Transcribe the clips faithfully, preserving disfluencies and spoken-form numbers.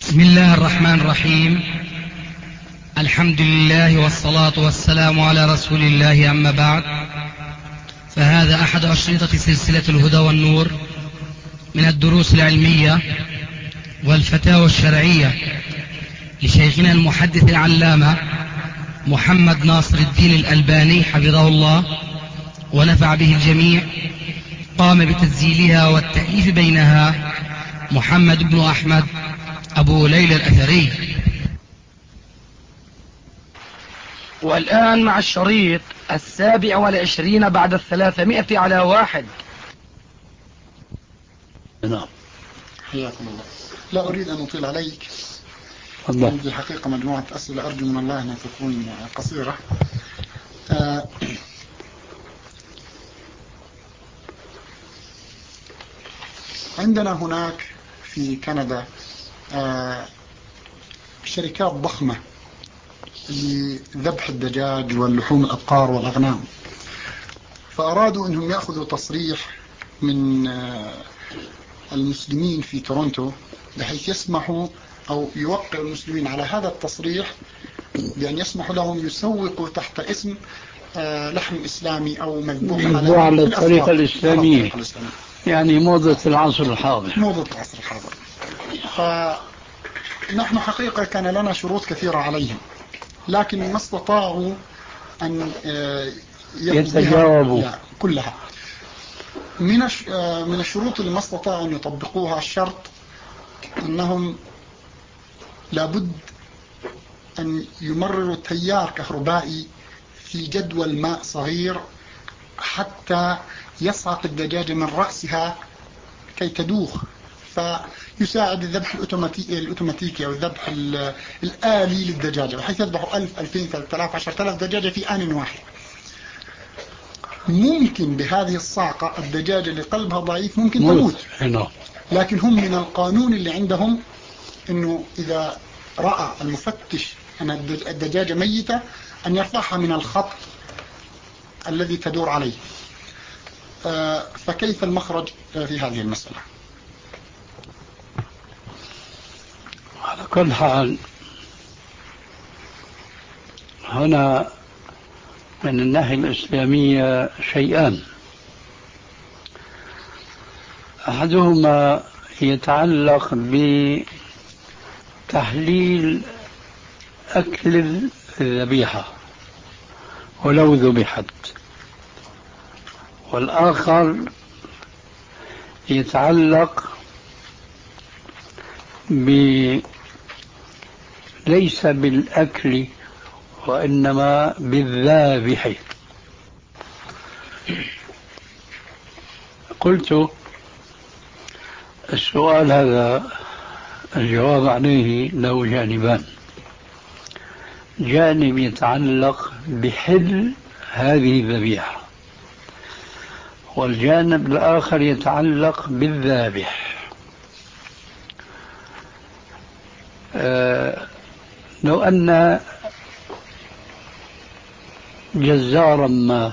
بسم الله الرحمن الرحيم. الحمد لله والصلاة والسلام على رسول الله، أما بعد، فهذا أحد أشرطة سلسلة الهدى والنور من الدروس العلمية والفتاوى الشرعية لشيخنا المحدث العلامة محمد ناصر الدين الألباني حفظه الله ونفع به الجميع. قام بتسجيلها والتأليف بينها محمد بن أحمد أبو ليلى الأثري. والآن مع الشريط السابع والعشرين بعد الثلاثمائة على واحد. نعم، حياكم الله. لا أريد أن أطيل عليك، الله. عندي الحقيقة مجموعة أسئلة أرجو من الله أن تكون قصيرة. آه عندنا هناك في كندا آه شركات ضخمة لذبح الدجاج واللحوم الأبقار والأغنام، فأرادوا أنهم يأخذوا تصريح من آه المسلمين في تورونتو بحيث يسمحوا أو يوقع المسلمين على هذا التصريح بأن يسمحوا لهم يسوقوا تحت اسم آه لحم إسلامي أو مذبوح على, على الطريقة الإسلامية، يعني موضة العصر الحاضر. موضة العصر الحاضر. فنحن حقيقة كان لنا شروط كثيرة عليهم، لكن ما استطاعوا أن يتجاوبوا كلها. من من الشروط اللي ما استطاعوا أن يطبقوها الشرط أنهم لابد أن يمرروا تيار كهربائي في جدول ماء صغير حتى يصعق الدجاجة من رأسها كي تدوخ، فيساعد الذبح الأوتوماتيكي أو الذبح الآلي للدجاجة، بحيث يذبحوا ألف ألفين ثلاثة آلاف عشرة آلاف دجاجة في آن واحد. ممكن بهذه الصعقة الدجاجة اللي قلبها ضعيف ممكن تموت، لكن هم من القانون اللي عندهم إنه إذا رأى المفتش أن الدجاجة ميتة أن يرفعها من الخط الذي تدور عليه. فكيف المخرج في هذه المسألة؟ على كل حال، هنا من الناحية الإسلامية شيئان: أحدهما يتعلق بتحليل أكل الذبيحة ولو ذبحت، والآخر يتعلق ب ليس بالأكل وإنما بالذابح. قلت السؤال هذا الجواب عليه له جانبان: جانب يتعلق بحل هذه الذبيحة، والجانب الآخر يتعلق بالذابح. أه لو أن جزارا ما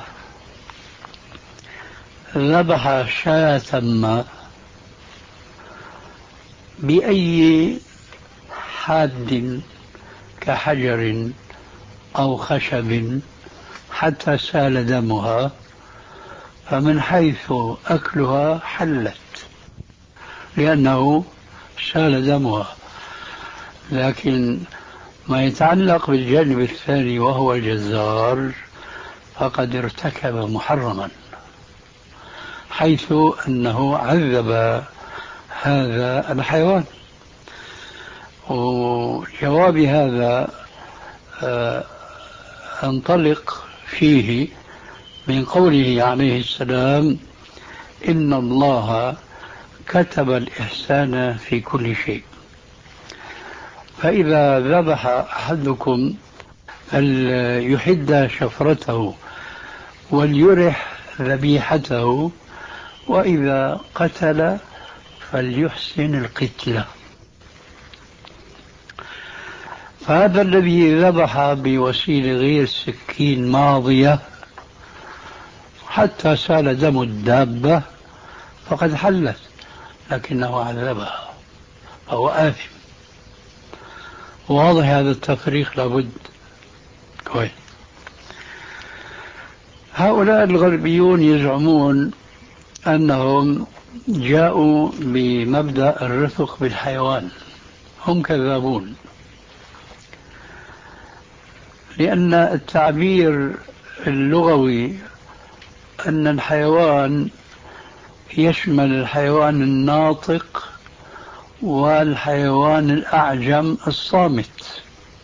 ذبح شاة ما بأي حاد كحجر أو خشب حتى سال دمها، فمن حيث أكلها حلت لأنه سال دمها. لكن ما يتعلق بالجانب الثاني وهو الجزار فقد ارتكب محرما، حيث أنه عذب هذا الحيوان. وجواب هذا أنطلق فيه من قوله عليه السلام: إن الله كتب الإحسان في كل شيء. فإذا ذبح أحدكم فليحد شفرته وليرح ذبيحته، وإذا قتل فليحسن القتلة. فهذا الذي ذبح بوسيلة غير سكين ماضية حتى سال دم الدابة فقد حلت، لكنه عذبها فهو آثم. واضح هذا التفريق لابد. كويس. هؤلاء الغربيون يزعمون أنهم جاءوا بمبدأ الرفق بالحيوان. هم كذابون، لأن التعبير اللغوي أن الحيوان يشمل الحيوان الناطق والحيوان الأعجم الصامت،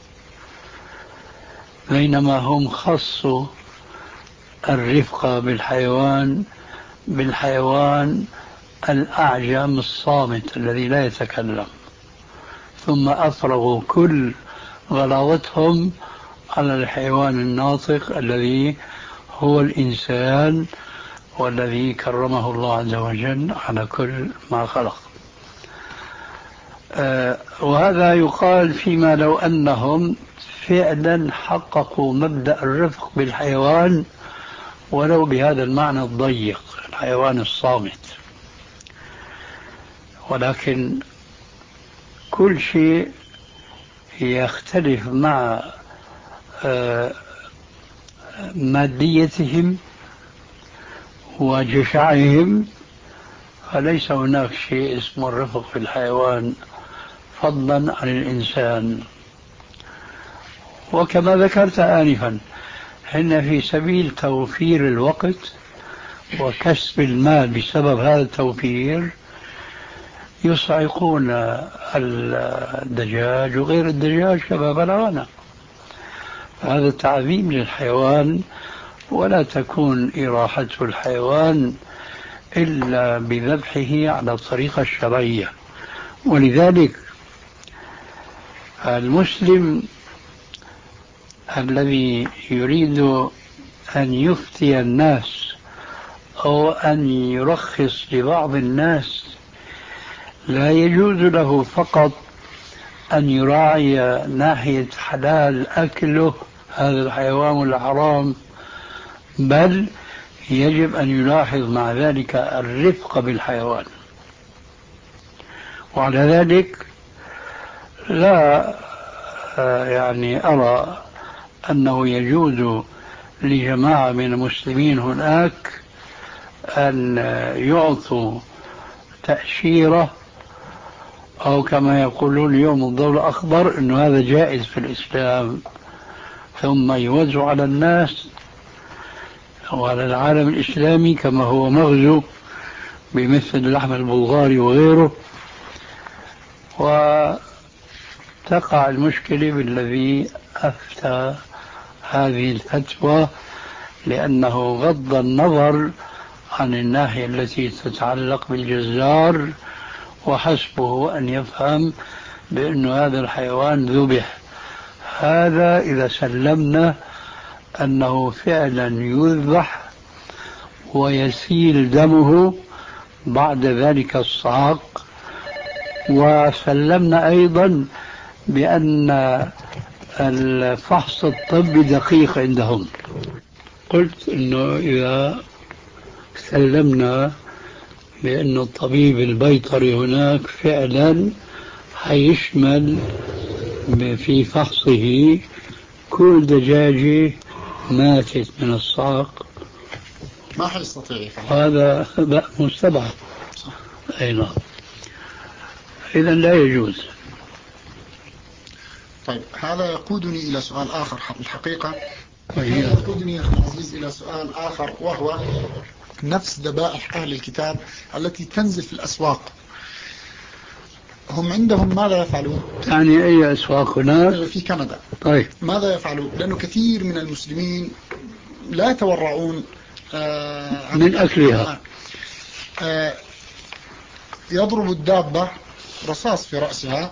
بينما هم خصوا الرفق بالحيوان بالحيوان الأعجم الصامت الذي لا يتكلم، ثم أفرغوا كل غلاوتهم على الحيوان الناطق الذي هو الإنسان، والذي كرمه الله عز وجل على كل ما خلق. آه وهذا يقال فيما لو أنهم فعلا حققوا مبدأ الرفق بالحيوان ولو بهذا المعنى الضيق، الحيوان الصامت. ولكن كل شيء يختلف مع آه ماديتهم وجشعهم، فليس هناك شيء اسمه الرفق في الحيوان فضلا عن الإنسان. وكما ذكرت آنفا، حين في سبيل توفير الوقت وكسب المال بسبب هذا التوفير يصعقون الدجاج وغير الدجاج كما بلغنا. هذا تعظيم للحيوان، ولا تكون إراحة الحيوان إلا بذبحه على الطريقة الشرعية. ولذلك المسلم الذي يريد أن يفتي الناس أو أن يرخص لبعض الناس لا يجوز له فقط أن يراعي ناحية حلال أكله هذا الحيوان ولا حرام، بل يجب أن يلاحظ مع ذلك الرفق بالحيوان. وعلى ذلك لا يعني أرى أنه يجوز لجماعة من المسلمين هناك أن يعطوا تأشيرة أو كما يقولون اليوم الضوء الأخضر أنه هذا جائز في الإسلام، ثم يوزع على الناس وعلى العالم الإسلامي كما هو مغزو بمثل اللحم البلغاري وغيره، وتقع المشكلة بالذي أفتى هذه الفتوى، لأنه غض النظر عن الناحية التي تتعلق بالجزار، وحسبه أن يفهم بأن هذا الحيوان ذبح. هذا إذا سلمنا أنه فعلا يذبح ويسيل دمه بعد ذلك الصعق، وسلمنا أيضا بأن الفحص الطبي دقيق عندهم. قلت أنه إذا سلمنا بأن الطبيب البيطري هناك فعلا حيشمل في فحصه كل دجاجة ماتت من الصعق، ما حيستطيع هذا مستبعد. أي نعم، إذا لا يجوز. طيب، هذا يقودني إلى سؤال آخر الحقيقة. هذا يقودني يا أخي العزيز إلى سؤال آخر، وهو نفس ذبائح أهل الكتاب التي تنزل في الأسواق، هم عندهم ماذا يفعلون؟ يعني أي أسواق هناك؟ في كندا. طيب، ماذا يفعلون؟ لأنه كثير من المسلمين لا يتورعون آه من أكلها. آه يضرب الدابة رصاص في رأسها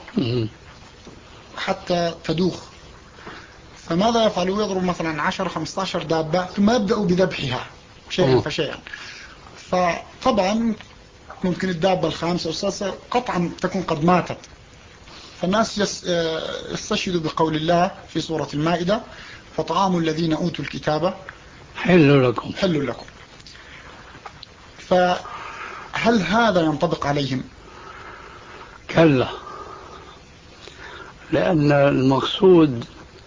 حتى تدوخ. فماذا يفعلوا؟ يضرب مثلا عشرة خمسة عشر دابة ثم يبدأوا بذبحها شيئا فشيئا. فطبعا ممكن الدابة الخامسة والسادسة قطعا تكون قد ماتت. فالناس يستشهدوا بقول الله في سورة المائدة: فطعام الذين أوتوا الكتاب حل لكم حل لكم. فهل هذا ينطبق عليهم؟ كلا، لأن المقصود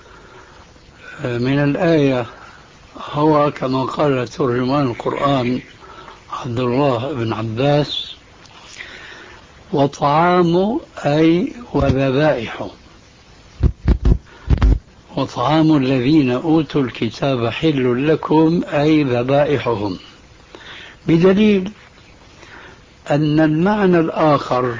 من الآية هو كما قال ترجمان القرآن عبد الله بن عباس: وطعام أي وذبائح، وطعام الذين أوتوا الكتاب حل لكم أي ذبائحهم، بدليل أن المعنى الآخر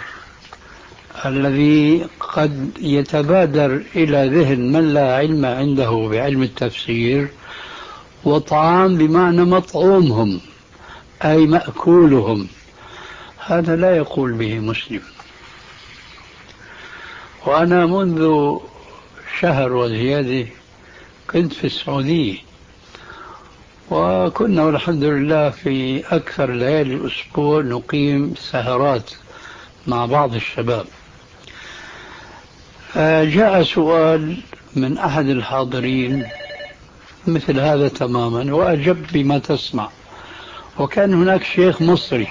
الذي قد يتبادر إلى ذهن من لا علم عنده بعلم التفسير: وطعام بمعنى مطعومهم أي مأكولهم، هذا لا يقول به مسلم. وأنا منذ شهر وزيادة كنت في السعودية، وكنا والحمد لله في أكثر ليالي الأسبوع نقيم سهرات مع بعض الشباب. جاء سؤال من أحد الحاضرين مثل هذا تماما، وأجب بما تسمع. وكان هناك شيخ مصري،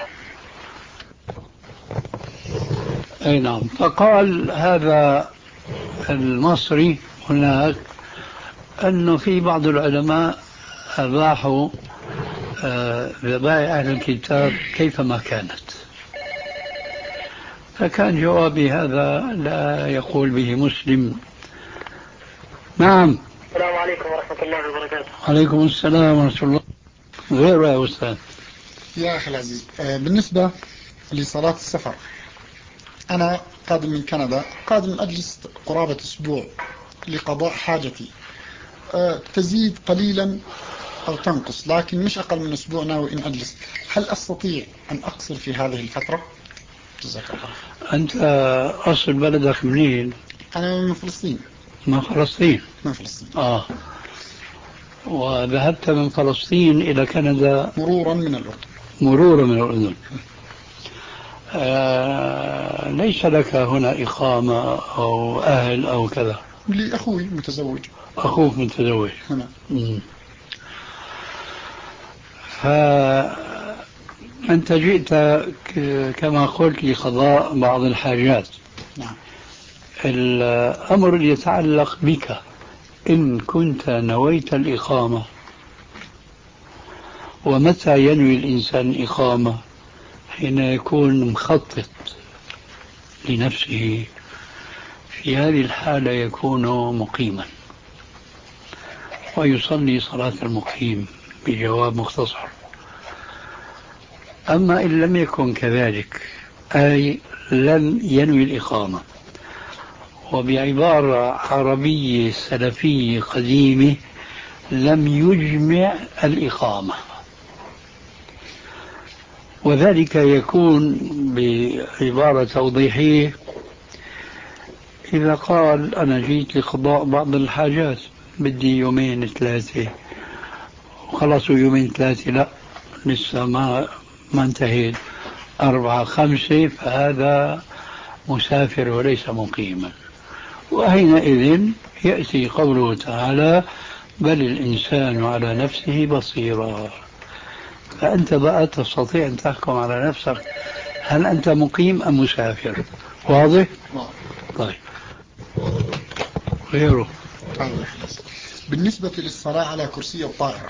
أي نعم، فقال هذا المصري هناك أنه في بعض العلماء أباحوا ذبائح أهل الكتاب كيفما كانت. فكان جوابي: هذا لا يقول به مسلم. نعم. السلام عليكم ورحمة الله وبركاته. عليكم السلام ورحمة الله. غير يا أستاذ. يا أخي العزيز، بالنسبة لصلاة السفر، أنا قادم من كندا، قادم أجلس قرابة أسبوع لقضاء حاجتي، تزيد قليلا أو تنقص، لكن مش أقل من أسبوع ناوي إن أجلس. هل أستطيع أن أقصر في هذه الفترة؟ جزاك الله. أنت أصل بلدك منين؟ أنا من فلسطين. من فلسطين؟ من فلسطين. آه. وذهبت من فلسطين إلى كندا مرورا من الأردن. مرورا من الأردن. آه ليس لك هنا إقامة أو أهل أو كذا؟ لي أخوي متزوج. أخوك متزوج هنا. فأنت جئت كما قلت لقضاء بعض الحاجات. نعم. الأمر يتعلق بك، إن كنت نويت الإقامة، ومتى ينوي الإنسان الإقامة؟ حين يكون مخطط لنفسه، في هذه الحالة يكون مقيما ويصلي صلاة المقيم بجواب مختصر. أما إن لم يكن كذلك، أي لم ينوي الإقامة، وبعبارة عربية سلفية قديمة لم يجمع الإقامة، وذلك يكون بعبارة توضيحية: إذا قال أنا جيت لقضاء بعض الحاجات، بدي يومين ثلاثة، وخلصوا يومين ثلاثة لا لسه ما ما انتهيت، أربعة خمسة، فهذا مسافر وليس مقيما. وحينئذ يأتي قوله تعالى: بل الإنسان على نفسه بصيرا. فأنت بقى تستطيع أن تحكم على نفسك هل أنت مقيم أم مسافر. واضح؟ طيب. غيره. بالنسبة للصلاة على كرسي الطائرة،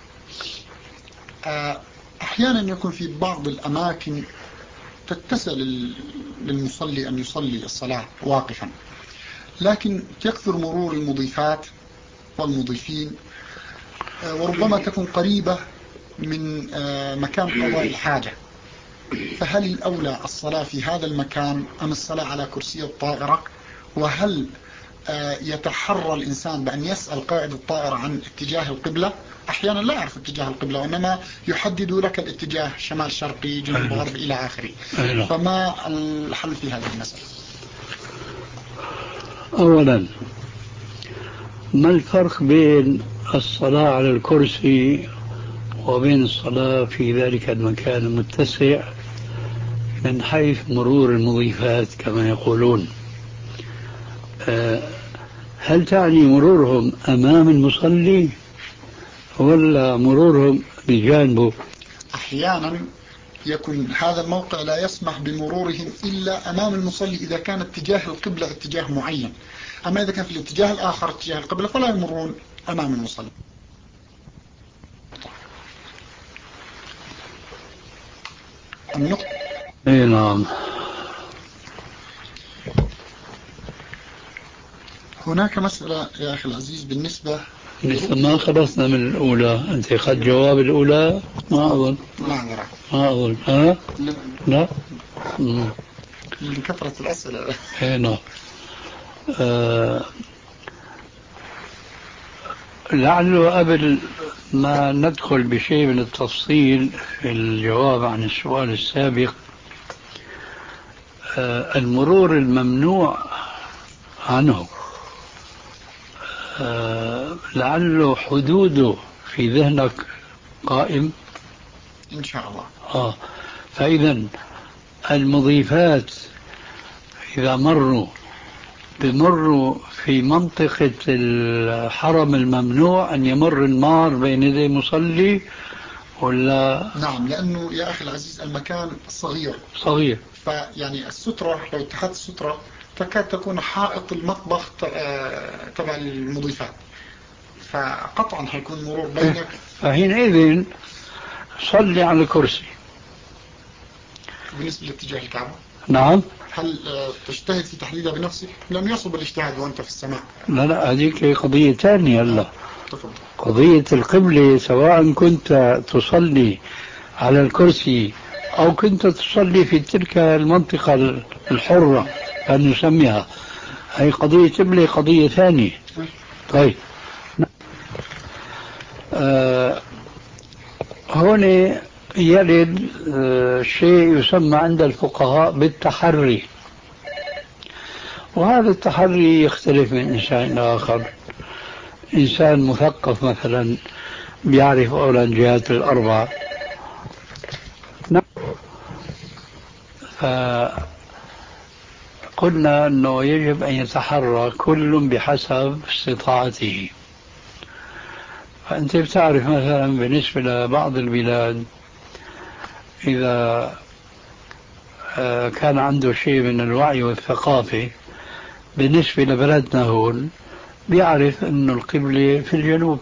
أحيانا يكون في بعض الأماكن تتسع للمصلي أن يصلي الصلاة واقفا، لكن يكثر مرور المضيفات والمضيفين، وربما تكون قريبة من مكان قضاء الحاجة، فهل الأولى الصلاة في هذا المكان أم الصلاة على كرسي الطائرة؟ وهل يتحرى الإنسان بأن يسأل قائد الطائرة عن اتجاه القبلة؟ أحيانا لا يعرف اتجاه القبلة، وإنما يحدد لك الاتجاه شمال شرقي جنوب غرب إلى آخره. فما الحل في هذه المسألة؟ أولا، ما الفرق بين الصلاة على الكرسي وبين الصلاة في ذلك المكان المتسع من حيث مرور المضيفات كما يقولون؟ هل تعني مرورهم أمام المصلي ولا مرورهم بجانبه؟ أحيانا يكون هذا الموقع لا يسمح بمرورهم إلا أمام المصلي إذا كان اتجاه القبلة اتجاه معين، أما إذا كان في الاتجاه الآخر اتجاه القبلة فلا يمرون أمام المصلي. النقطة اي نعم. هناك مسألة يا أخي العزيز بالنسبة لسه ما خلصنا من الأولى. أنت أخذت جواب الأولى؟ ما أظن. ما أدري. ما أظن. ها؟ لا. مم. من كثرة الأسئلة. اي نعم. آه لعله قبل ما ندخل بشيء من التفصيل في الجواب عن السؤال السابق، آه المرور الممنوع عنه آه لعله حدوده في ذهنك قائم إن شاء الله. آه فإذا المضيفات إذا مروا بمروا في منطقة الحرم الممنوع أن يمر المار بين يدي مصلي ولا؟ نعم، لأنه يا أخي العزيز المكان صغير صغير، فيعني السترة لو اتخذت السترة تكاد تكون حائط المطبخ تبع المضيفات، فقطعا حيكون مرور بينك. فحينئذ صلي على الكرسي. بالنسبة لاتجاه الكعبة، نعم. هل تجتهد في تحديدها بنفسك؟ لم يصب الاجتهاد وأنت في السماء. لا لا، هذيك قضية ثانية. هلا تفضل. قضية القبلة سواء كنت تصلي على الكرسي أو كنت تصلي في تلك المنطقة الحرة أن نسميها، هي قضية قبلة قضية ثانية. طيب آه هون يرد آه شيء يسمى عند الفقهاء بالتحري، وهذا التحري يختلف من إنسان إلى آخر. إنسان مثقف مثلا بيعرف أولا الجهات الأربعة، فقلنا أنه يجب أن يتحرى كل بحسب استطاعته. فأنت بتعرف مثلا بالنسبة لبعض البلاد إذا كان عنده شيء من الوعي والثقافة، بالنسبة لبلدنا هون بيعرف أن القبلة في الجنوب،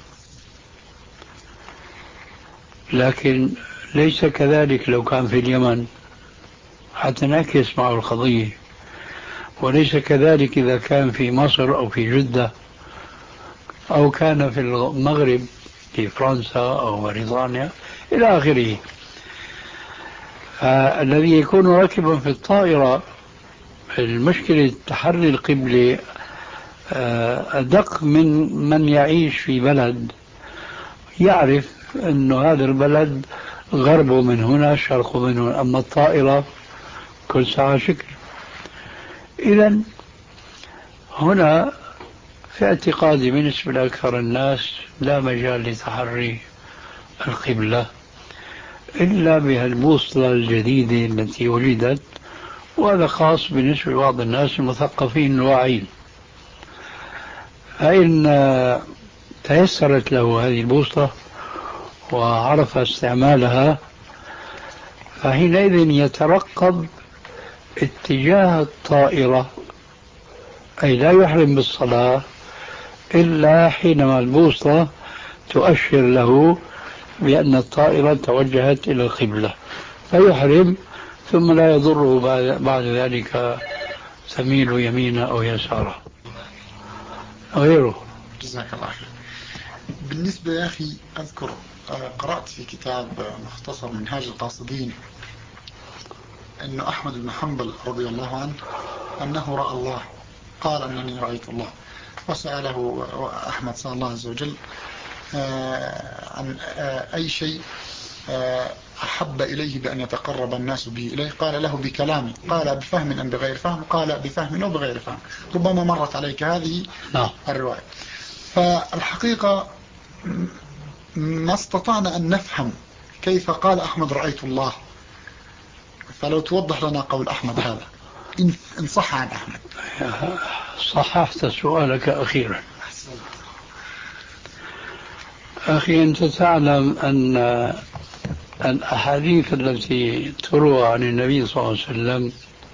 لكن ليس كذلك لو كان في اليمن، حتى نعكس معه القضية. وليس كذلك إذا كان في مصر أو في جدة أو كان في المغرب في فرنسا أو بريطانيا إلى آخره. الذي يكون راكبا في الطائرة المشكلة تحري القبلة أدق من من يعيش في بلد يعرف أن هذا البلد غربه من هنا شرقه من هنا، أما الطائرة كل ساعة شكل. إذن هنا في اعتقادي بالنسبة لأكثر الناس لا مجال لتحري القبلة إلا بهالبوصلة الجديدة التي وجدت، وهذا خاص بالنسبة لبعض الناس المثقفين الواعين. فإن تيسرت له هذه البوصلة وعرف استعمالها، فحينئذ يترقب اتجاه الطائرة، أي لا يحرم بالصلاة إلا حينما البوصلة تؤشر له بأن الطائرة توجهت إلى القبلة، فيحرم ثم لا يضره بعد ذلك تميل يمينا أو يسارا غيره. جزاك الله خير. بالنسبة يا أخي أذكر قرأت في كتاب مختصر منهاج القاصدين أن أحمد بن حنبل رضي الله عنه أنه رأى الله، قال أنني رأيت الله، وسأله أحمد صلى الله عز وجل عن أي شيء أحب إليه بأن يتقرب الناس به إليه، قال له بكلامي، قال بفهم أم بغير فهم، قال بفهم أو بغير فهم. ربما مرت عليك هذه الرواية. فالحقيقة ما استطعنا أن نفهم كيف قال أحمد رأيت الله، فلو توضح لنا قول أحمد هذا إن صح عن أحمد. صححت سؤالك أخيرا. أخي أنت تعلم أن الأحاديث التي تروى عن النبي صلى الله عليه وسلم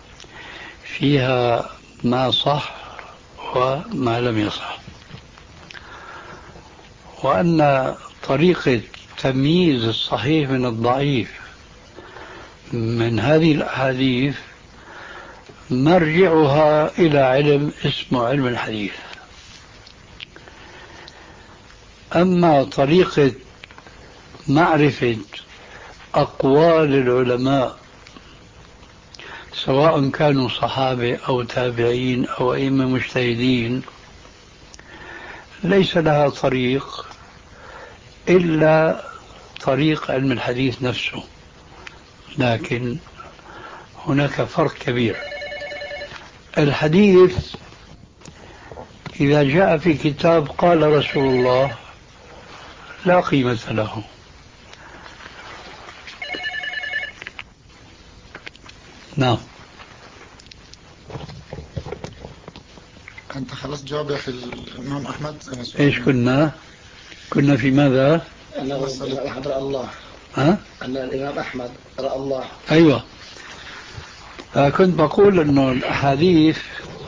فيها ما صح وما لم يصح، وأن طريقة تمييز الصحيح من الضعيف من هذه الأحاديث مرجعها إلى علم اسمه علم الحديث. أما طريقة معرفة أقوال العلماء سواء كانوا صحابة أو تابعين أو أئمة مجتهدين ليس لها طريق إلا طريق علم الحديث نفسه. لكن هناك فرق كبير. الحديث إذا جاء في كتاب قال رسول الله لا قيمة له. نعم. أنت خلصت جواب يا أخي الإمام أحمد. إيش كنا كنا في ماذا؟ أنه أحمد رأى الله. ها؟ أن الإمام أحمد رأى الله. أيوة. كنت بقول أنه الأحاديث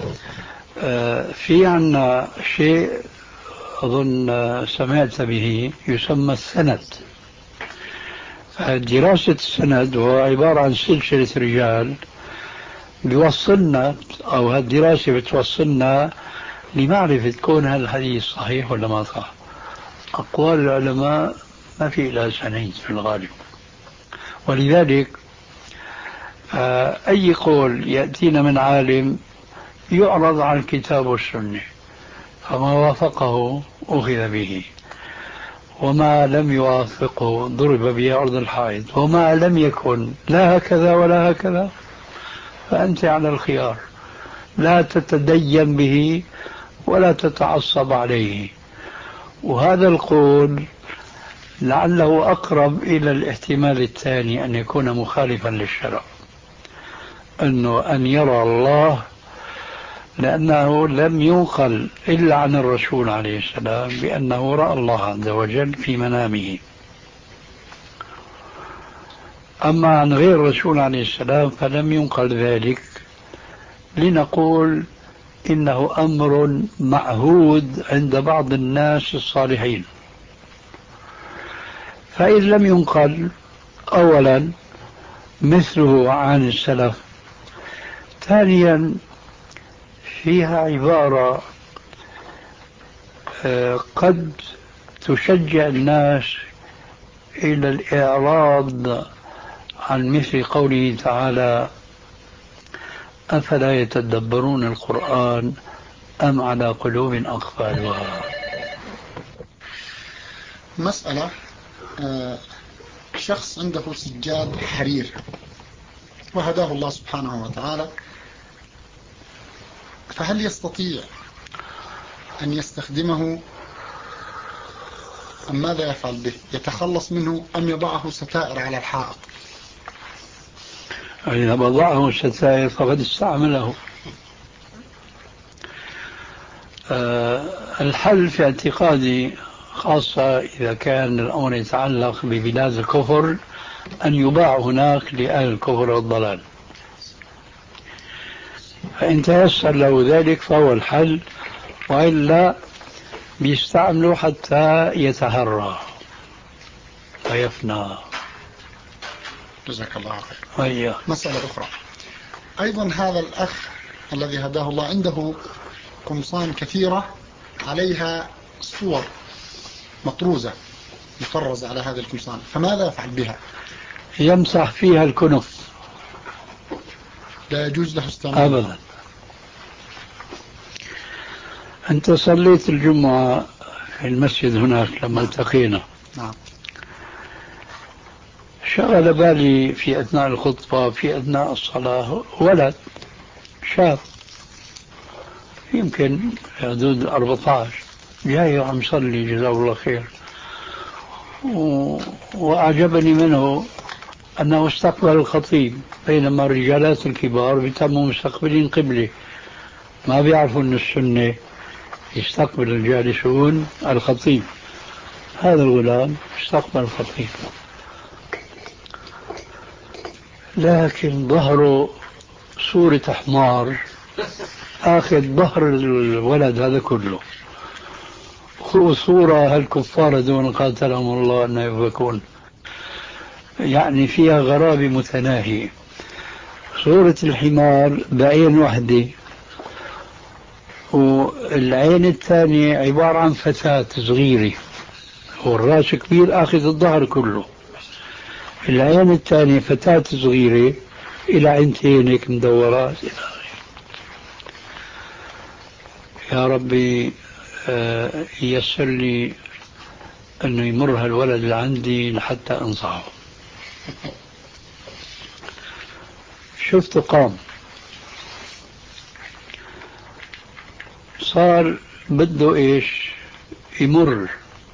في عنا شيء أظن سمعت به يسمى السند. دراسة السند هو عبارة عن سلسلة رجال بيوصلنا، أو هالدراسة بتوصلنا لمعرفة كون هذا الحديث صحيح ولا ما صح. أقوال العلماء ما في إلا سند في الغالب، ولذلك أي قول يأتينا من عالم يعرض على الكتاب والسنة، فما وافقه أخذ به، وما لم يوافقه ضرب به أرض الحائط، وما لم يكن لا هكذا ولا هكذا فأنت على الخيار، لا تتدين به ولا تتعصب عليه. وهذا القول لعله أقرب إلى الاحتمال الثاني أن يكون مخالفا للشرع، أنه أن يرى الله، لأنه لم ينقل إلا عن الرسول عليه السلام بأنه رأى الله عز وجل في منامه. أما عن غير الرسول عليه السلام فلم ينقل ذلك، لنقول إنه أمر معهود عند بعض الناس الصالحين. فإن لم ينقل أولا مثله عن السلف، ثانيا فيها عبارة قد تشجع الناس إلى الإعراض عن مثل قوله تعالى أفلا يتدبرون القرآن أم على قلوب أقفالها. مسألة شخص عنده سجاد حرير وهداه الله سبحانه وتعالى، فهل يستطيع أن يستخدمه أم ماذا يفعل به؟ يتخلص منه أم يضعه ستائر على الحائط؟ إذا وضعه ستائر فقد استعمله. أه الحل في اعتقادي، خاصة إذا كان الأمر يتعلق ببلاد الكفر، أن يباع هناك لأهل الكفر والضلال، فإن تيسر له ذلك فهو الحل، وإلا بيستعمله حتى يتهرى ويفنى. جزاك الله خير. أيه. مسألة أخرى أيضا، هذا الأخ الذي هداه الله عنده قمصان كثيرة عليها صور مطروزة مطرزة على هذه القمصان، فماذا يفعل بها؟ يمسح فيها الكنف. لا يجوز له استعمالها أبدا. أنت صليت الجمعة في المسجد هناك لما التقينا. نعم. شغل بالي في أثناء الخطبة في أثناء الصلاة ولد شاب يمكن حدود أربعة عشر جاي وعم يصلي جزاه الله خير، و... وأعجبني منه أنه استقبل الخطيب، بينما الرجالات الكبار بيتموا مستقبلين قبله، ما بيعرفوا أن السنة يستقبل الجالسون الخطيب. هذا الغلام استقبل الخطيب لكن ظهره صورة حمار آخذ ظهر الولد هذا كله، صورة هالكفار دون قاتلهم الله أن يفكون، يعني فيها غرابة متناهية. صورة الحمار بعين وحدة، والعين الثانية عبارة عن فتاة صغيرة، والراس كبير آخذ الظهر كله. العين الثانية فتاة صغيرة إلى عينتين هيك مدورات. يا ربي ييسر لي أنه يمر هالولد اللي عندي لحتى أنصحه. شفته قام، صار بده إيش يمر.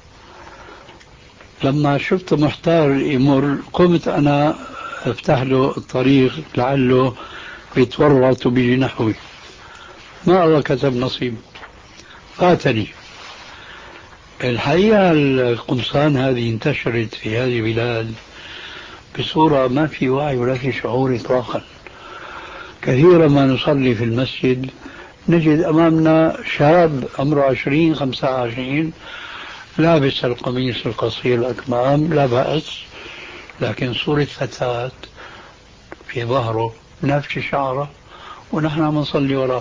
لما شفته محتار يمر قمت أنا افتح له الطريق لعله بيتورط وبيجي نحوي. ما الله كتب نصيب، فاتني. الحقيقة القمصان هذه انتشرت في هذه البلاد بصورة ما في وعي ولا في شعور إطلاقا. كثيرا ما نصلي في المسجد نجد أمامنا شاب عمره عشرين خمسة وعشرين لابس القميص القصير الأكمام، لا بأس، لكن صورة فتاة في ظهره نفس شعره ونحن عم نصلي وراه.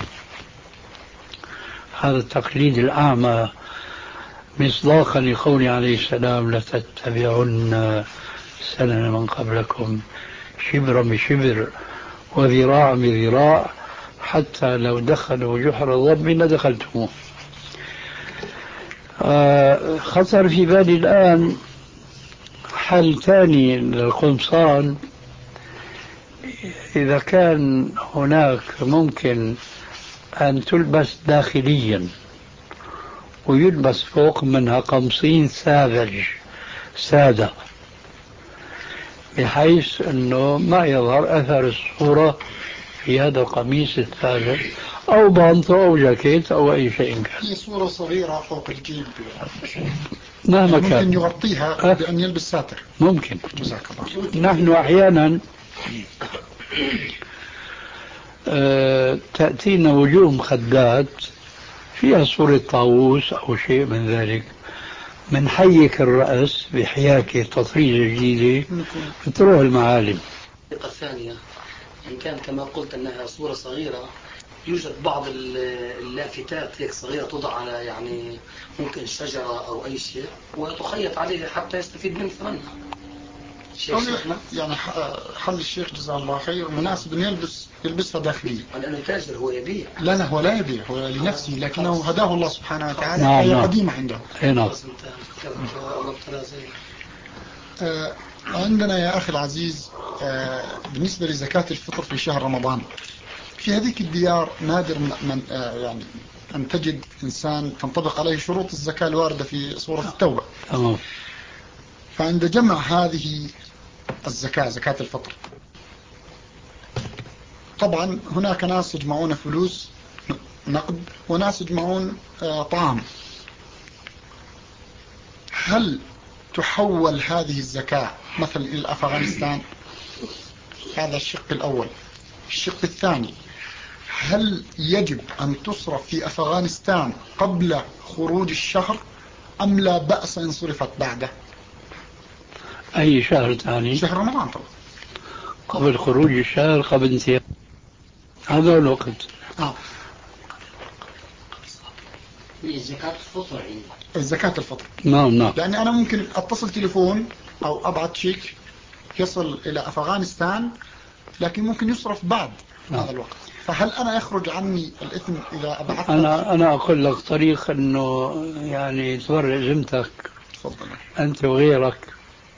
هذا التقليد الأعمى مصداقا لقوله عليه السلام: لتتبعن سنن من قبلكم شبرا بشبر وذراعا بذراع حتى لو دخلوا جحر ضب لدخلتموه. آه خطر في بالي الآن حل ثاني للقمصان، إذا كان هناك ممكن أن تلبس داخليا ويلبس فوق منها قمصين ساذج سادة، بحيث أنه ما يظهر أثر الصورة في هذا القميص الساذج، أو بانطو أو جاكيت أو أي شيء كان. هي صورة صغيرة فوق الجيب مهما كان ممكن يغطيها بأن يلبس ساتر. ممكن. جزاك الله. نحن أحيانا أه تأتينا وجوه مخدات فيها صورة طاووس أو شيء من ذلك، من حيك الرأس بحياكة تطريزة جديدة تروح المعالم. الطريقة الثانية إن كان كما قلت أنها صورة صغيرة، يوجد بعض اللافتات هيك صغيرة توضع على يعني ممكن شجرة أو أي شيء وتخيط عليه حتى يستفيد من ثمنها. يعني حل الشيخ جزاه الله خير مناسب أن يلبس يلبسها داخليا. لأنه تاجر هو يبيع. لا لا هو لا يبيع، هو لنفسه، لكنه هداه الله سبحانه وتعالى. نعم هي نعم. قديمة عنده. نعم. آه عندنا يا أخي العزيز، آه بالنسبة لزكاة الفطر في شهر رمضان، في هذيك الديار نادر من آه يعني أن تجد إنسان تنطبق عليه شروط الزكاة الواردة في سورة التوبة. تمام. فعند جمع هذه الزكاة، زكاة الفطر، طبعا هناك ناس يجمعون فلوس نقد وناس يجمعون آه طعام. هل تحول هذه الزكاة مثلا إلى أفغانستان؟ هذا الشق الأول. الشق الثاني، هل يجب أن تصرف في أفغانستان قبل خروج الشهر أم لا بأس إن صرفت بعده؟ أي شهر ثاني؟ شهر رمضان طبعا. قبل خروج الشهر، قبل انتهاء هذا الوقت. آه. زكاة الفطر. الزكاة الفطر. نعم نعم. لأن أنا ممكن أتصل تليفون أو أبعث شيك يصل إلى أفغانستان، لكن ممكن يصرف بعد نعم. هذا الوقت. فهل أنا يخرج عني الإثم إذا أبعثت؟ أنا أنا أقول لك طريق إنه يعني تبرئ ذمتك. تفضل. أنت وغيرك.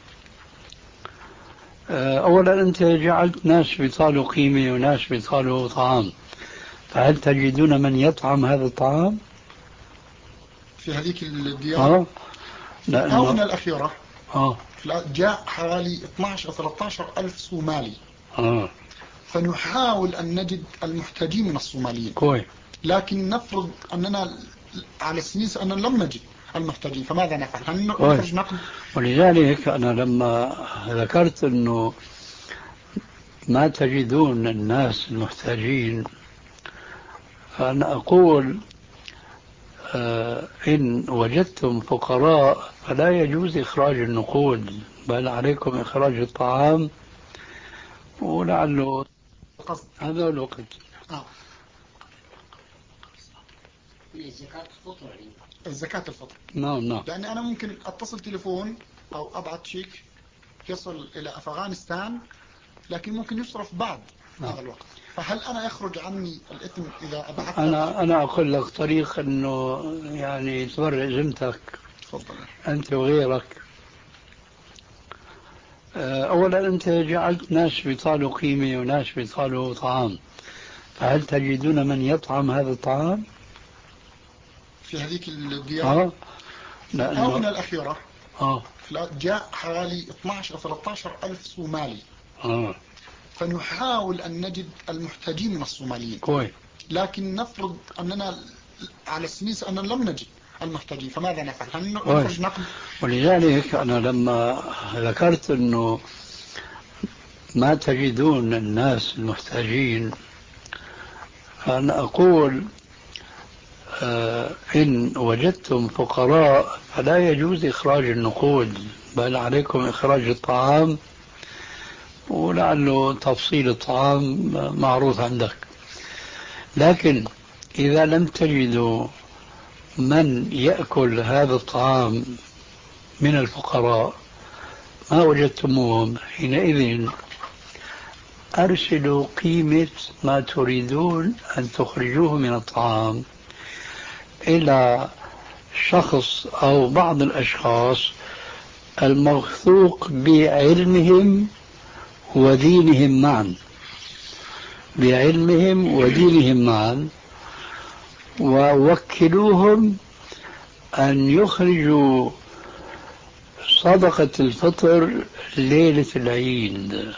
أولا أنت جعلت ناس بيطالوا قيمة وناس بيطالوا طعام، فهل تجدون من يطعم هذا الطعام؟ في هذيك الديار آه. في الآونة الأخيرة آه. جاء حوالي اثناشر أو ثلاثة عشر ألف صومالي. آه. فنحاول أن نجد المحتاجين من الصوماليين. كويس. لكن نفرض أننا على السنين أننا لم نجد المحتاجين، فماذا نفعل؟ هل نخرج نقد؟ ولذلك أنا لما ذكرت أنه ما تجدون الناس المحتاجين، فأنا أقول آه إن وجدتم فقراء فلا يجوز إخراج النقود، بل عليكم إخراج الطعام، ولعله هذا الوقت. آه. زكاة الفطر. الزكاة الفطر. نعم نعم. لأني أنا ممكن أتصل تليفون أو أبعث شيك يصل إلى أفغانستان، لكن ممكن يصرف بعد نعم. هذا الوقت، فهل أنا يخرج عني الإثم إذا أبعثت؟ أنا أنا أقول لك طريق إنه يعني تبرئ ذمتك. تفضل. أنت وغيرك. أولا أنت جعلت ناس بيطالوا قيمة وناس بيطالوا طعام، فهل تجدون من يطعم هذا الطعام؟ في هذيك الديار آه. الآونة الأخيرة آه. جاء حوالي اثناشر أو ثلاثة عشر ألف صومالي. آه. فنحاول أن نجد المحتاجين من الصوماليين. كويس. لكن نفرض أننا على السنيس أننا لم نجد المحتاجين، فماذا نفعل؟ هل نخرج نقد؟ ولذلك أنا لما ذكرت أنه ما تجدون الناس المحتاجين، فأنا أقول آه إن وجدتم فقراء فلا يجوز إخراج النقود، بل عليكم إخراج الطعام، ولعله تفصيل الطعام معروف عندك. لكن إذا لم تجدوا من يأكل هذا الطعام من الفقراء، ما وجدتموهم، حينئذ أرسلوا قيمة ما تريدون أن تخرجوه من الطعام إلى شخص أو بعض الأشخاص الموثوق بعلمهم ودينهم معا، بعلمهم ودينهم معا، ووكلوهم أن يخرجوا صدقة الفطر ليلة العيد،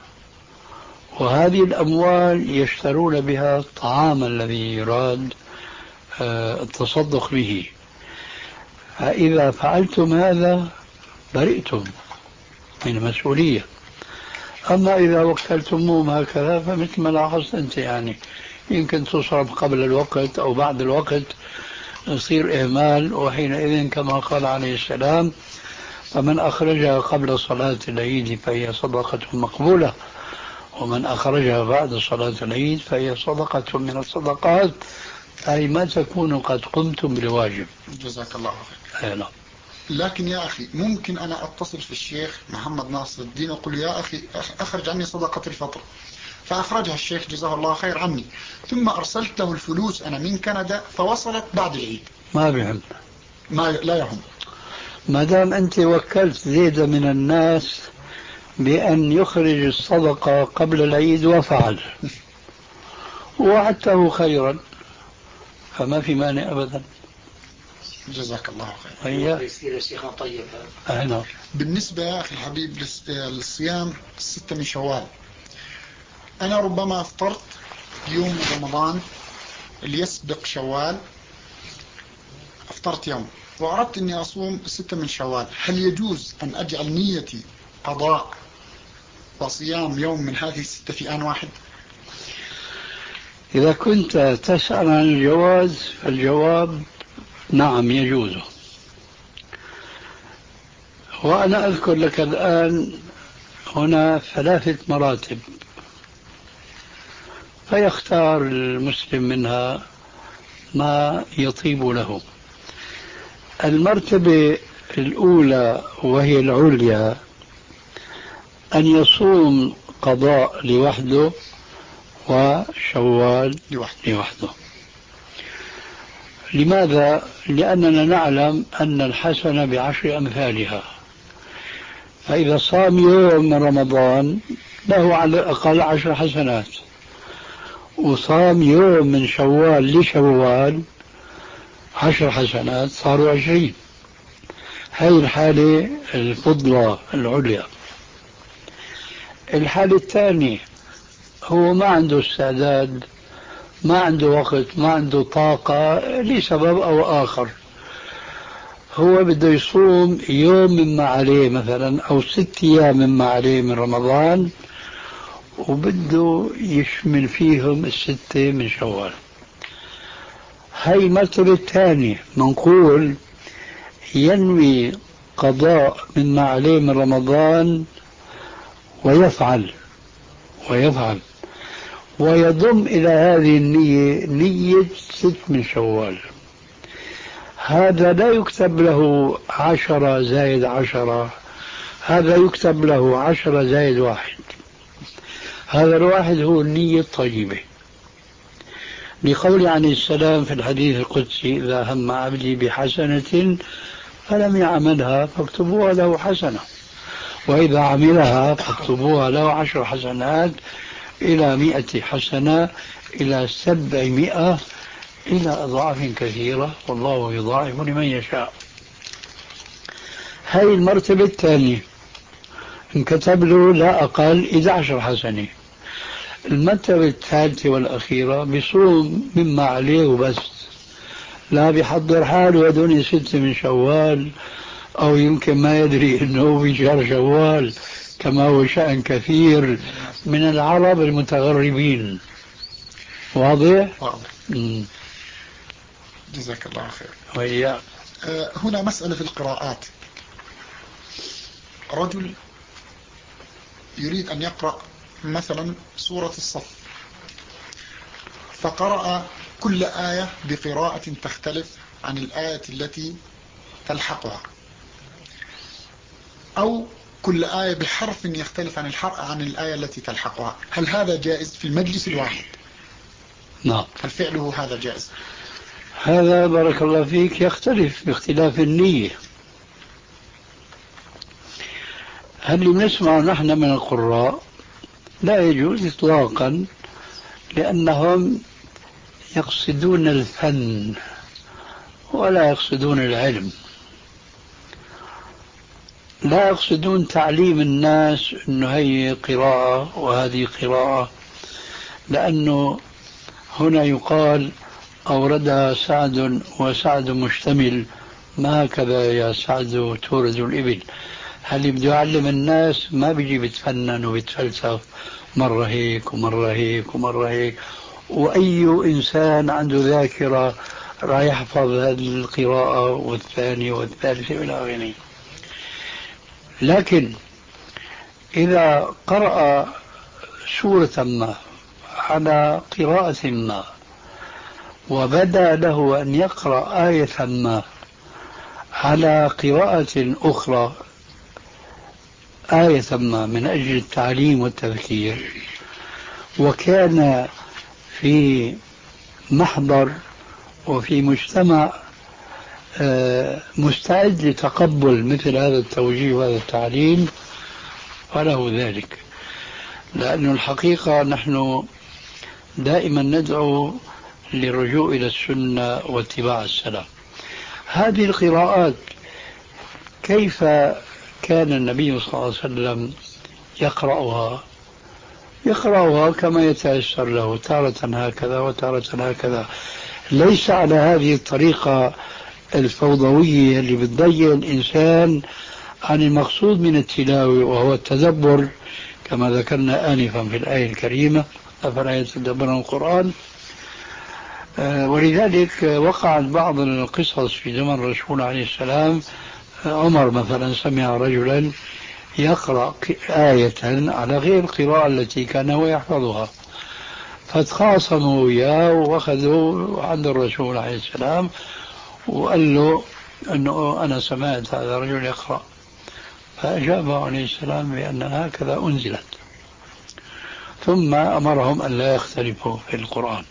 وهذه الأموال يشترون بها الطعام الذي يراد التصدق به. فإذا فعلتم هذا برئتم من المسؤولية. أما إذا وكلتموهم هكذا فمثل ما لاحظت أنت، يعني يمكن تصرف قبل الوقت أو بعد الوقت، يصير إهمال، وحينئذ كما قال عليه السلام: فمن أخرجها قبل صلاة العيد فهي صدقة مقبولة، ومن أخرجها بعد صلاة العيد فهي صدقة من الصدقات، أي ما تكونوا قد قمتم بالواجب. جزاك الله خير. أهلا. لكن يا أخي ممكن أنا أتصل في الشيخ محمد ناصر الدين أقول يا أخي أخرج عني صدقة الفطر، فأخرجها الشيخ جزاه الله خير عني، ثم أرسلت له الفلوس أنا من كندا فوصلت بعد العيد. ما بهم، ما لا يهم، ما دام أنت وكلت زيد من الناس بأن يخرج الصدقة قبل العيد وفعل ووعدته خيرا، فما في مانع أبدا. جزاك الله خير. هيا يصير شيخنا طيب. أهلا. بالنسبة يا أخي الحبيب للصيام الستة من شوال، أنا ربما أفطرت يوم رمضان اللي يسبق شوال، أفطرت يوم وأردت أني أصوم الستة من شوال، هل يجوز أن أجعل نيتي قضاء وصيام يوم من هذه الستة في آن واحد؟ إذا كنت تسأل عن الجواز فالجواب نعم يجوز. وأنا أذكر لك الآن هنا ثلاثة مراتب، فيختار المسلم منها ما يطيب له. المرتبة الأولى وهي العليا أن يصوم قضاء لوحده وشوال لوحده. لماذا؟ لأننا نعلم أن الحسنة بعشر أمثالها، فإذا صام يوم من رمضان له على الأقل عشر حسنات، وصام يوم من شوال لشوال عشر حسنات، صاروا عشرين. هاي الحالة الفضلى العليا. الحالة الثانية هو ما عنده استعداد، ما عنده وقت، ما عنده طاقة لسبب أو آخر، هو بده يصوم يوم مما عليه مثلا أو ست أيام مما عليه من رمضان، وبده يشمل فيهم الستة من شوال. هاي المرتبة الثانية، منقول ينوي قضاء مما عليه من رمضان ويفعل ويفعل ويضم إلى هذه النية نية ست من شوال. هذا لا يكتب له عشرة زائد عشرة، هذا يكتب له عشرة زائد واحد. هذا الواحد هو النية الطيبة، لقول عليه السلام في الحديث القدسي: إذا هم عبدي بحسنة فلم يعملها فاكتبوها له حسنة، وإذا عملها فاكتبوها له عشر حسنات إلى مئة حسنة إلى سبعمائة إلى أضعاف كثيرة، والله يضاعف لمن يشاء. هاي المرتبة الثانية، انكتب له لا أقل إحدى عشرة حسنة. المرتبة الثالثة والأخيرة بيصوم مما عليه وبس، لا بيحضر حاله هدول ستة من شوال، أو يمكن ما يدري أنه في شهر شوال، كما هو شأن كثير من العرب المتغربين. واضح؟ واضح. مم. جزاك الله خير. وإياك. أه هنا مسألة في القراءات. رجل يريد أن يقرأ مثلا سورة الصف، فقرأ كل آية بقراءة تختلف عن الآية التي تلحقها، أو كل آية بحرف يختلف عن الحرف عن الآية التي تلحقها. هل هذا جائز في المجلس الواحد؟ نعم. هل فعله هذا جائز؟ هذا بارك الله فيك يختلف باختلاف النية. هل نسمع نحن من القراء لا يجوز إطلاقا، لأنهم يقصدون الفن ولا يقصدون العلم، لا يقصدون تعليم الناس أنه هي قراءة وهذه قراءة، لأنه هنا يقال أوردها سعد وسعد مشتمل، ما هكذا يا سعد تورد الإبل. هل بده يعلم الناس؟ ما بيجي بيتفنن وبيتفلسف مرة هيك ومرة هيك ومرة هيك. وأي إنسان عنده ذاكرة راح يحفظ هذه القراءة والثانية والثالثة إلى آخره. لكن إذا قرأ سورة ما على قراءة ما وبدا له أن يقرأ آية ما على قراءة أخرى، آية ما من أجل التعليم والتذكير، وكان في محضر وفي مجتمع مستعد لتقبل مثل هذا التوجيه وهذا التعليم، فله ذلك. لأن الحقيقة نحن دائما ندعو للرجوع إلى السنة واتباع السلف. هذه القراءات كيف كان النبي صلى الله عليه وسلم يقرأها؟ يقرأها كما يتيسر له، تارة هكذا وتارة هكذا، ليس على هذه الطريقة الفوضوية اللي بتضيع الإنسان عن المقصود من التلاوة وهو التدبر، كما ذكرنا آنفا في الآية الكريمة: أفلا يتدبرون القرآن. ولذلك وقعت بعض القصص في زمن الرسول عليه السلام. عمر مثلا سمع رجلا يقرأ آية على غير القراءة التي كان هو يحفظها، فتخاصموا وياه وأخذوا عند الرسول عليه السلام وقال له أنه أنا سمعت هذا الرجل يقرأ، فأجابه عليه السلام بأن هكذا أنزلت، ثم أمرهم أن لا يختلفوا في القرآن.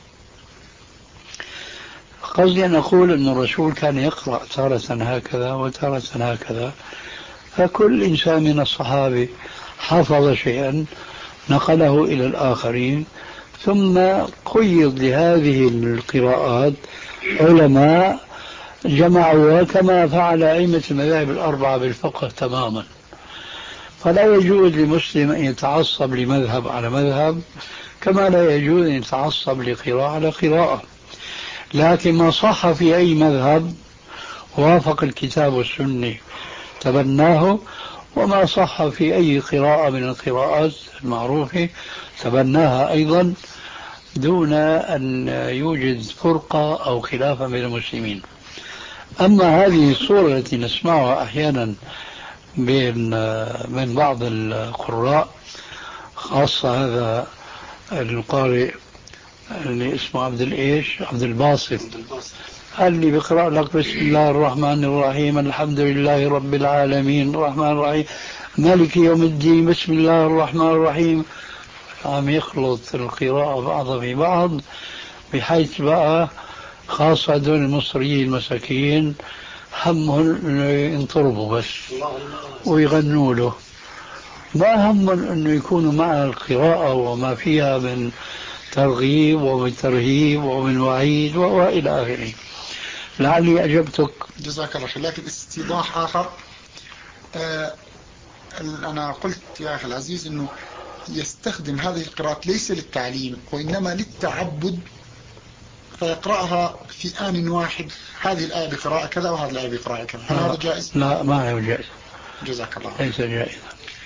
قصدي أن أقول أن الرسول كان يقرأ تارة هكذا وتارة هكذا، فكل إنسان من الصحابة حفظ شيئا نقله إلى الآخرين، ثم قيض لهذه القراءات علماء جمعوها كما فعل أئمة المذاهب الأربعة بالفقه تماما. فلا يجوز لمسلم أن يتعصب لمذهب على مذهب، كما لا يجوز أن يتعصب لقراءة على قراءة. لكن ما صح في أي مذهب وافق الكتاب والسنة تبناه، وما صح في أي قراءة من القراءات المعروفة تبناها أيضا دون أن يوجد فرقة أو خلافا بين المسلمين. أما هذه الصورة التي نسمعها أحيانا بين من بعض القراء، خاصة هذا القارئ اللي اسمه عبد الإيش عبد الباسط، اللي بيقرأ لك بسم الله الرحمن الرحيم الحمد لله رب العالمين الرحمن الرحيم مالك يوم الدين بسم الله الرحمن الرحيم، عم يخلط القراءة بعضها في بعض، بحيث بقى خاصة دون المصريين المساكين همهم انه ينطربوا بس ويغنوا له، ما همهم انه يكونوا مع القراءة وما فيها من ترغيب ومن ترهيب ومن وعيد والى اخره. لعلي اجبتك. جزاك الله خير. لكن استيضاح اخر، آه انا قلت يا اخي العزيز انه يستخدم هذه القراءات ليس للتعليم وانما للتعبد، فيقرأها في آن واحد، هذه الآية بقراءة كذا وهذه الآية بقراءة كذا، هل هذا جائز؟ لا ما هو جائز. جزاك الله. ليس جائز.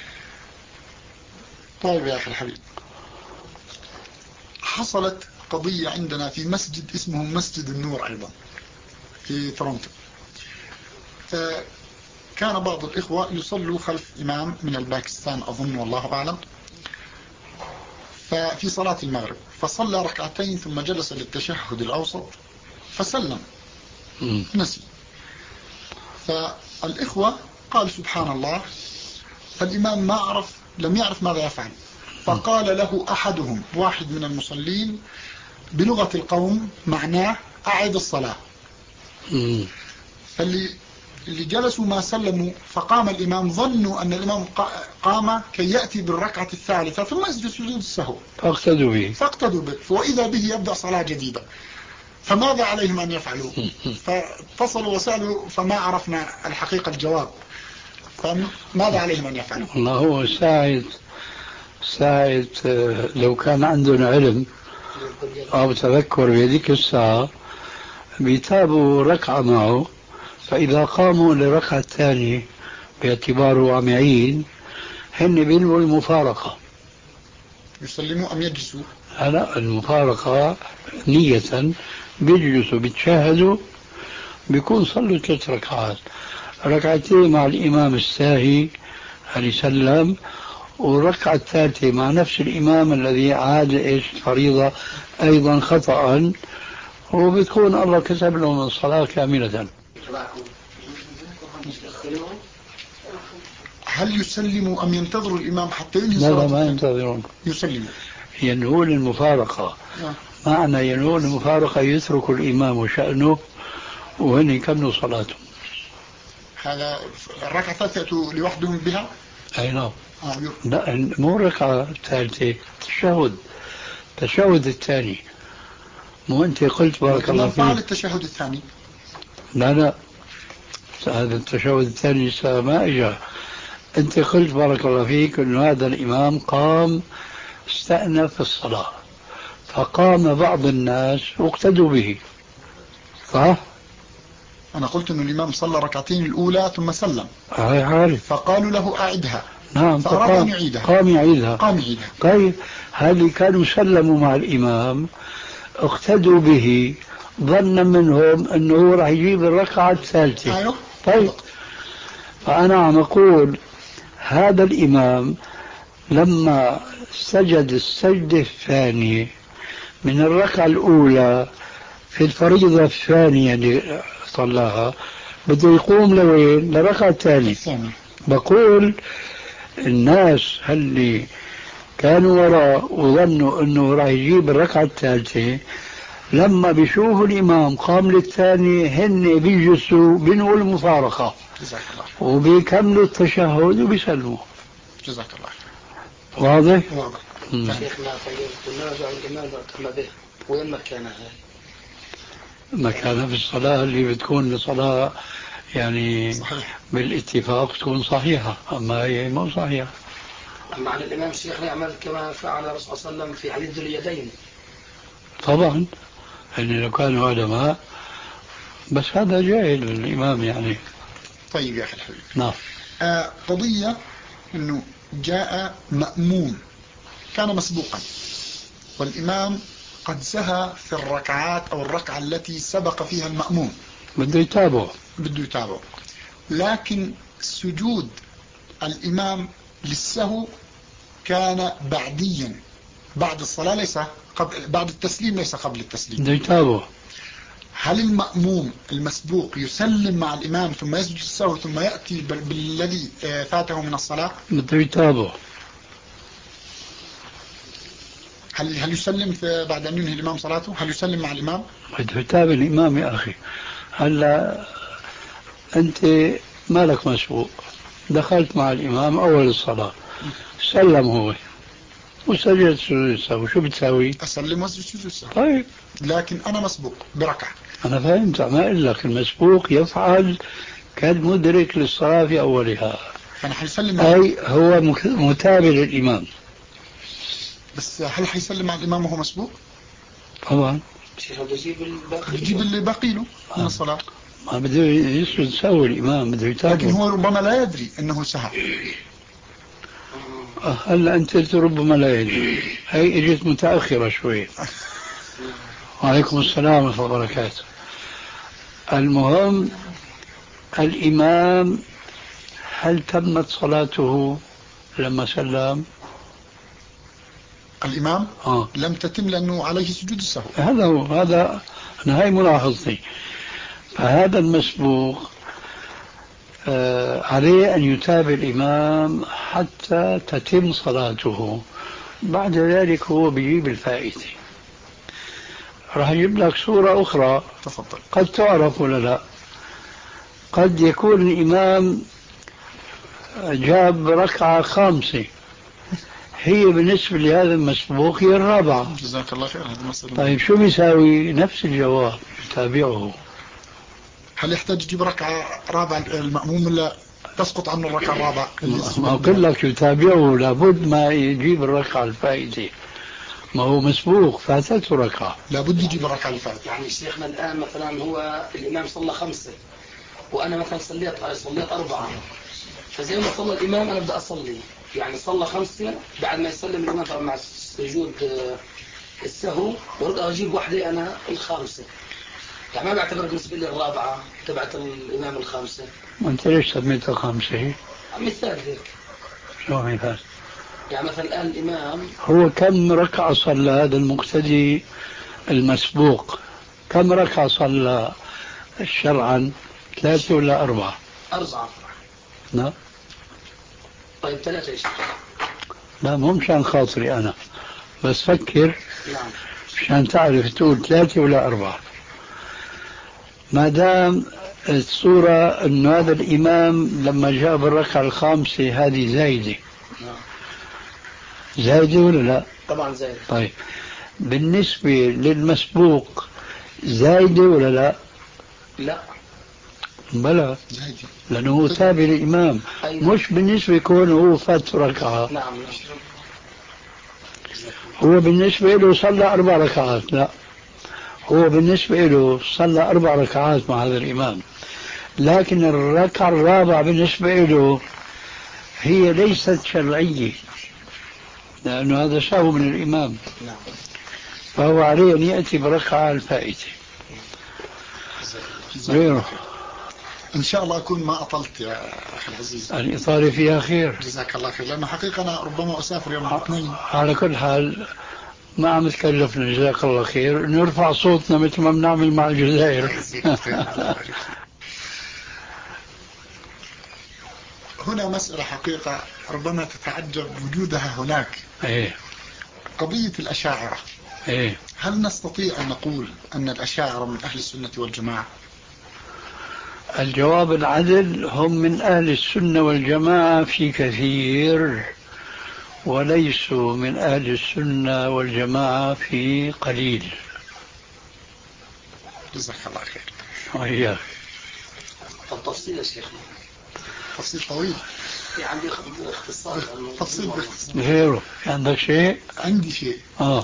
طيب يا أخي الحبيب، حصلت قضية عندنا في مسجد اسمه مسجد النور أيضا في تورونتو. كان بعض الإخوة يصلوا خلف إمام من الباكستان أظن والله أعلم، ففي صلاة المغرب فصلى ركعتين ثم جلس للتشهد الأوسط فسلم نسي، فالإخوة قال سبحان الله، فالإمام ما عرف لم يعرف ماذا يفعل، فقال له أحدهم واحد من المصلين بلغة القوم معناه أعد الصلاة. فاللي اللي جلسوا ما سلموا، فقام الإمام ظنوا أن الإمام قام كي يأتي بالركعة الثالثة ثم يسجد سجود السهو، فاقتدوا به فاقتدوا به وإذا به يبدأ صلاة جديدة، فماذا عليهم أن يفعلوا؟ فاتصلوا وسألوا فما عرفنا الحقيقة الجواب، فماذا عليهم أن يفعلوا؟ والله هو ساعد ساعد لو كان عندنا علم أو تذكر بهذيك الساعة بيتابوا ركعة معه، فإذا قاموا لركعة الثانية باعتباره عم يعيد هن بينوا المفارقة. يسلموا أم يجلسوا؟ لا، المفارقة نية، بيجلسوا بيتشاهدوا، بيكون صلوا ثلاث ركعات، ركعتين مع الإمام الساهي اللي سلم، والركعة الثالثة مع نفس الإمام الذي عاد إيش فريضة أيضا خطأ، وبتكون الله كتب لهم الصلاة كاملة. هل يسلموا أم ينتظروا الإمام حتى ينهي لا صلاة؟ لا ما ينتظرون، يسلموا. ينهون المفارقة. آه. معنى ينهون المفارقة يترك الإمام شأنه وهن يكملوا صلاتهم. هذا الركعة الثالثة لوحدهم بها؟ أي نعم. آه لا مو الركعة الثالثة، التشهد التشهد الثاني. مو أنت قلت بارك الله فيك التشهد الثاني؟ لا لا، هذا التشهد الثاني لسه ما إجا. أنت قلت بارك الله فيك أنه هذا الإمام قام استأنف الصلاة، فقام بعض الناس واقتدوا به، صح؟ أنا قلت أن الإمام صلى ركعتين الأولى ثم سلم، هاي عارف، فقالوا له أعدها. نعم، فأراد أن يعيدها. قام يعيدها. قام يعيدها. طيب هل كانوا سلموا مع الإمام اقتدوا به ظنا منهم أنه راح يجيب الركعة الثالثة؟ أيوه. طيب فأنا عم أقول هذا الإمام لما سجد السجدة الثانية من الركعة الأولى في الفريضة الثانية اللي صلاها بده يقوم لوين؟ لركعة الثانية. بقول الناس اللي كانوا وراء وظنوا أنه راح يجيب الركعة الثالثة لما بيشوفوا الإمام قام للثاني هن بيجلسوا بينوا المفارقة وبيكملوا التشهد وبيسلموا. جزاك الله. واضح؟ واضح. شيخنا طيب نرجع الإمام كما به وين مكانها؟ مكانها في الصلاة اللي بتكون لصلاة يعني صحيح. بالاتفاق تكون صحيحة، أما هي مو صحيحة. أما عن الإمام الشيخ يعمل كما فعل الرسول صلى الله عليه وسلم في حديث ذو اليدين. طبعا يعني لو كانوا علماء، بس هذا جاهل الإمام يعني. طيب يا أخي الحبيب. نعم. آه قضية أنه جاء مأموم كان مسبوقا والإمام قد سهى في الركعات أو الركعة التي سبق فيها المأموم، بده يتابعه بده يتابعه، لكن سجود الإمام للسهو كان بعديا بعد الصلاة، ليس قبل، بعد التسليم ليس قبل التسليم. بده يتابعه. هل المأموم المسبوق يسلم مع الإمام ثم يسجد السهو ثم يأتي بالذي فاته من الصلاة؟ بده يتابعه. هل هل يسلم بعد أن ينهي الإمام صلاته؟ هل يسلم مع الإمام؟ بده يتابع الإمام يا أخي. هلا أنت مالك مسبوق، دخلت مع الإمام أول الصلاة، سلم هو وسجد سجود السهو، شو بتساوي؟ أسلم واسجد سجود السهو. طيب لكن أنا مسبوق بركعة. أنا فهمت، ما أقول لك المسبوق يفعل كالمدرك للصلاة في أولها، فأنا حيسلم أي هو متابع للإمام. بس هل حيسلم مع الإمام وهو مسبوق؟ طبعا يجيب اللي باقي له من الصلاة. ما بده يسجد سهو الإمام، بده يتابع. لكن هو ربما لا يدري أنه سهى. هلا أنت ربما لا يدري، هي اجت متأخرة شوي. وعليكم السلام ورحمة الله وبركاته. المهم الإمام هل تمت صلاته لما سلم؟ الإمام آه. لم تتم لأنه عليه سجود السهو. هذا هو، هذا أنا هاي ملاحظتي. فهذا المسبوق آه عليه أن يتابع الإمام حتى تتم صلاته، بعد ذلك هو بيجيب الفائدة. راح أجيب لك صورة أخرى. تفضل. قد تعرف ولا لا؟ قد يكون الإمام جاب ركعة خامسة، هي بالنسبة لهذا المسبوق هي الرابعة. جزاك الله خير. هذا مسألة. طيب شو بيساوي؟ نفس الجواب، يتابعه. هل يحتاج يجيب ركعة رابعة المأموم ولا تسقط عنه الركعة الرابعة؟ ما أقول لك يتابعه، لابد ما يجيب الركعة الفائتة، ما هو مسبوق فاتته ركعة، لابد يجيب الركعة الفائتة. يعني شيخنا الآن مثلا هو الإمام صلى خمسة وأنا مثلا صليت صليت أربعة، فزي ما صلى الإمام أنا بدي أصلي، يعني صلى خمسة بعد ما يسلم الإمام طبعا مع سجود السهو وارد أجيب واحدة أنا الخامسة، يعني ما بعتبر بالنسبة لي الرابعة تبعت الإمام الخامسة. أنت ليش سميتها خامسة؟ مثال هيك. شو مثال؟ يعني مثلا الآن الإمام هو كم ركعة صلى هذا المقتدي المسبوق؟ كم ركعة صلى شرعا؟ ثلاثة ولا أربعة؟ أربعة. لا طيب ثلاثة إيش؟ لا مو مشان خاطري أنا، بس فكر. نعم. مشان تعرف تقول ثلاثة ولا أربعة. ما دام الصورة أن هذا الإمام لما جاء بالركعة الخامسة هذه زايدة. نعم. زايدة ولا لا؟ طبعا زايدة. طيب بالنسبة للمسبوق زايدة ولا لا؟ لا. بلا زايدة لأنه هو تابع الإمام. أيوة. مش بالنسبة يكون هو فات ركعة. نعم. هو بالنسبة له صلى أربع ركعات، لا هو بالنسبة له صلى أربع ركعات مع هذا الإمام، لكن الركعة الرابعة بالنسبة له هي ليست شرعية لأنه هذا سهو من الإمام. نعم. فهو عليه أن يأتي بركعة الفائتة غيره. إن شاء الله أكون ما أطلت يا أخي العزيز. الإطالة فيها خير. جزاك الله خير، لأنه حقيقة أنا ربما أسافر يوم الاثنين. على كل حال ما عم تكلفنا جزاك الله خير نرفع صوتنا مثل ما بنعمل مع الجزائر. هنا مسألة حقيقة ربما تتعجب وجودها هناك. ايه قضية الأشاعرة. ايه هل نستطيع أن نقول أن الأشاعرة من أهل السنة والجماعة؟ الجواب العدل هم من أهل السنة والجماعة في كثير، وليسوا من أهل السنة والجماعة في قليل. جزاك الله خير. وإياك. طب تفصيل يا شيخ. تفصيل طويل. في عندي اختصار. تفصيل باختصار. غيره عندك شيء؟ عندي شيء. آه.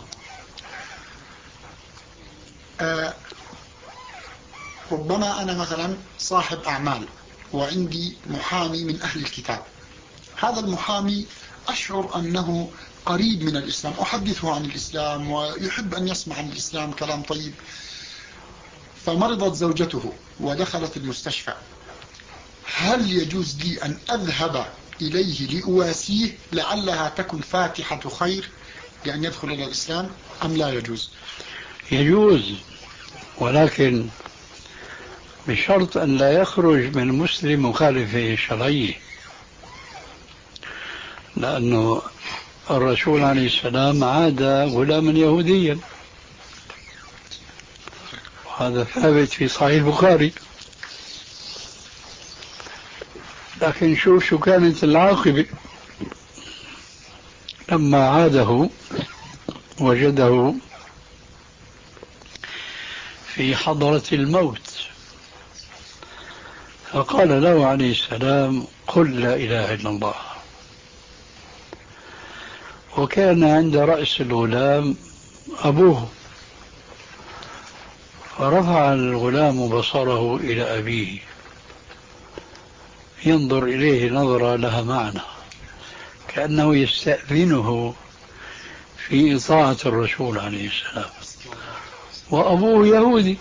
آه ربما أنا مثلا صاحب أعمال وعندي محامي من أهل الكتاب، هذا المحامي أشعر أنه قريب من الإسلام، أحدثه عن الإسلام ويحب أن يسمع عن الإسلام كلام طيب، فمرضت زوجته ودخلت المستشفى، هل يجوز لي أن أذهب إليه لأواسيه لعلها تكن فاتحة خير لأن يدخل إلى الإسلام أم لا يجوز؟ يجوز، ولكن بشرط أن لا يخرج من مسلم مخالف شرعيه، لأنه الرسول عليه السلام عاد غلاما يهوديا، وهذا ثابت في صحيح البخاري. لكن شوف شو كانت العاقبة لما عاده وجده في حضرة الموت، فقال له عليه السلام قل لا إله إلا الله. وكان عند رأس الغلام أبوه، فرفع الغلام بصره إلى أبيه ينظر إليه نظرة لها معنى، كأنه يستأذنه في إطاعة الرسول عليه السلام، وأبوه يهودي.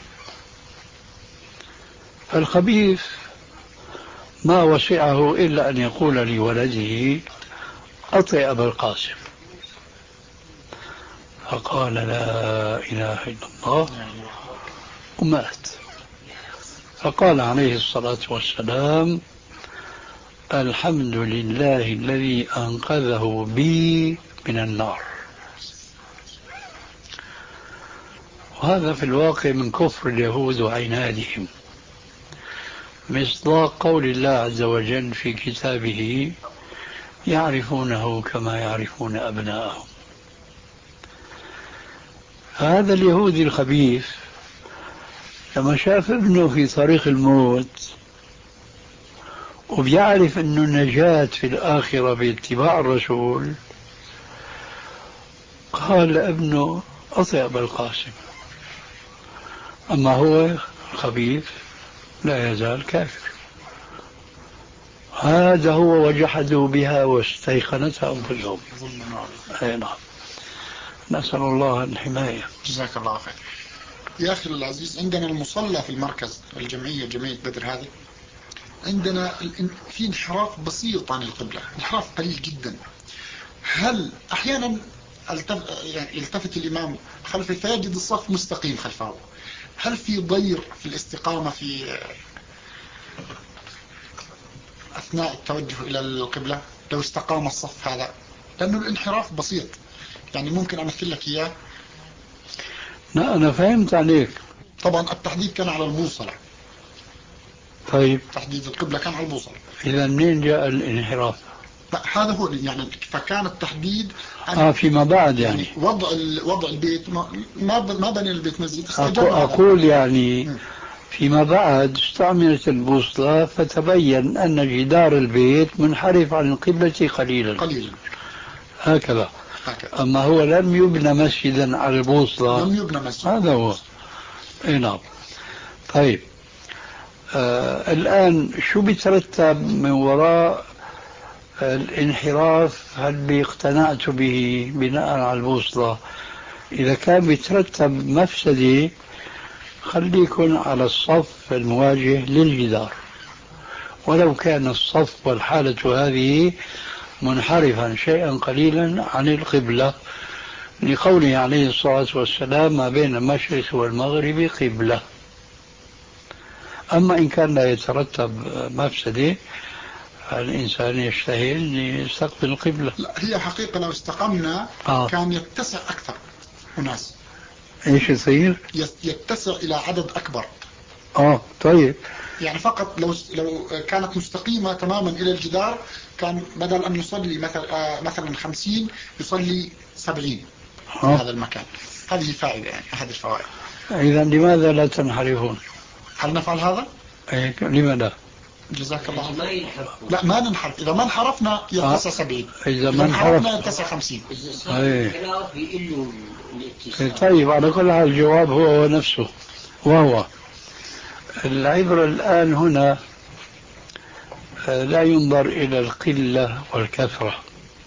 فالخبيث ما وسعه إلا أن يقول لولده أطع أبا القاسم، فقال لا إله إلا الله ومات. فقال عليه الصلاة والسلام الحمد لله الذي أنقذه بي من النار. وهذا في الواقع من كفر اليهود وعنادهم، مصداق قول الله عز وجل في كتابه يعرفونه كما يعرفون أبناءهم. هذا اليهودي الخبيث لما شاف ابنه في طريق الموت وبيعرف أنه النجاة في الآخرة باتباع الرسول، قال لابنه أطع أبا القاسم. أما هو خبيث لا يزال كافر. هذا هو وجحدوا بها واستيقنتها أنفسهم. أي نعم. نسأل الله الحماية. جزاك الله خير. يا أخي العزيز، عندنا المصلى في المركز الجمعية جمعية بدر هذه، عندنا في انحراف بسيط عن القبلة، انحراف قليل جدا. هل أحيانا يلتفت الإمام خلفه فيجد الصف مستقيم خلفه، هل في ضير في الاستقامة في أثناء التوجه إلى القبلة لو استقام الصف هذا؟ لأنه الانحراف بسيط، يعني ممكن أمثل لك إياه. لا أنا فهمت عليك. طبعا التحديد كان على البوصلة. طيب تحديد القبلة كان على البوصلة. إذا منين جاء الانحراف؟ هذا هو يعني، فكان التحديد آه فيما بعد يعني, يعني وضع وضع البيت ما ما بني البيت مسجد. أقول يعني م. فيما بعد استعملت البوصلة فتبين أن جدار البيت منحرف عن القبلة قليلا قليلا هكذا. هكذا. أما هو لم يبنى مسجدا على البوصلة، لم يبنى مسجد. هذا هو. إيه نعم. طيب آه الآن شو بيترتب من وراء الانحراف؟ هل بيقتنعت به بناء على البوصلة؟ إذا كان بيترتب مفسدة خليكن على الصف المواجه للجدار، ولو كان الصف والحالة هذه منحرفا شيئا قليلا عن القبلة، لقوله عليه الصلاة والسلام ما بين المشرق والمغرب قبلة. أما إن كان لا يترتب مفسدة الإنسان يجتهد يستقبل القبلة. لا هي حقيقة لو استقمنا آه. كان يتسع أكثر الناس. إيش يصير؟ يتسع إلى عدد أكبر. آه طيب. يعني فقط لو لو كانت مستقيمة تماما إلى الجدار كان بدل أن يصلي مثلا مثلا خمسين يصلي سبعين في هذا المكان. هذه فائدة يعني أحد الفوائد. إذا لماذا لا تنحرفون؟ هل نفعل هذا؟ إيه لماذا؟ جزاك الله خير. لا ما ننحرف، إذا ما انحرفنا يتسع سبعين، إذا ما انحرفنا يتسع خمسين. طيب على كل حال الجواب هو هو نفسه، وهو العبرة الآن هنا لا ينظر إلى القلة والكثرة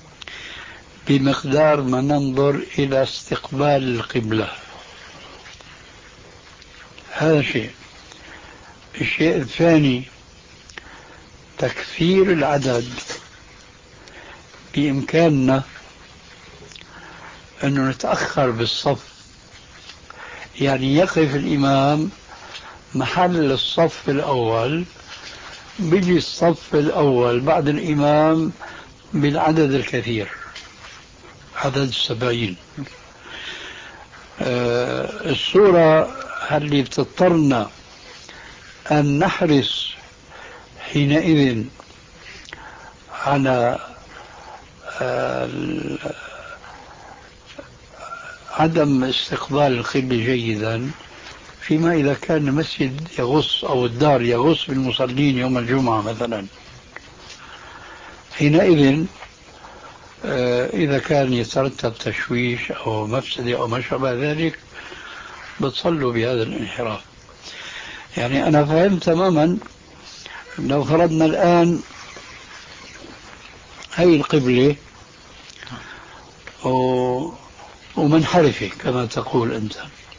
بمقدار ما ننظر إلى استقبال القبلة. هذا شيء. الشيء الثاني تكثير العدد. بإمكاننا أن نتأخر بالصف، يعني يقف الإمام محل الصف الأول، بيجي الصف الأول بعد الإمام بالعدد الكثير، عدد السبعين. آه الصورة اللي بتضطرنا أن نحرص حينئذ على آه عدم استقبال القبلة جيدا، فيما إذا كان المسجد يغص أو الدار يغص بالمصلين يوم الجمعة مثلا، حينئذ إذا كان يترتب تشويش أو مفسدة أو ما شابه ذلك بتصلوا بهذا الانحراف. يعني أنا فهمت تماما. لو فرضنا الآن هي القبلة ومنحرفة كما تقول أنت،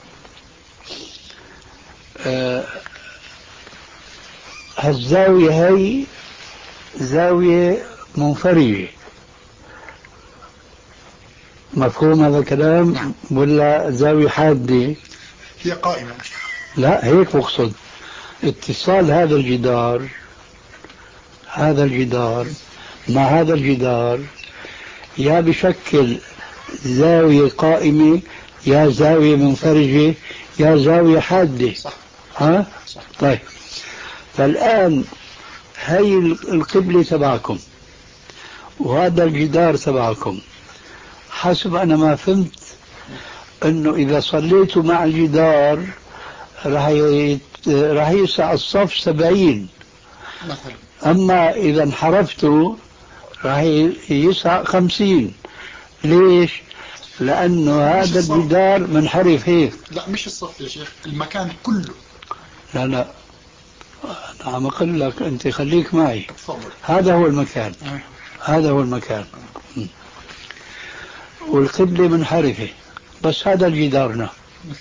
هالزاوية هي زاوية منفرجة، مفهوم هذا الكلام؟ نعم. ولا زاوية حادة؟ هي قائمة. لا هيك بقصد. اتصال هذا الجدار هذا الجدار مع هذا الجدار يا بشكل زاوية قائمة يا زاوية منفرجة يا زاوية حادة. صح. ها؟ صح. طيب فالآن هي القبلة تبعكم وهذا الجدار تبعكم، حسب أنا ما فهمت أنه إذا صليتوا مع الجدار راح راح يسع الصف سبعين مثلا، أما إذا انحرفتوا راح يسع خمسين. ليش؟ لأنه هذا الجدار منحرف هيك. لا مش الصف يا شيخ، المكان كله. لا لا أنا عم أقول لك أنت خليك معي. تفضل. هذا هو المكان. أه. هذا هو المكان. م. والقبلة منحرفة بس هذا جدارنا.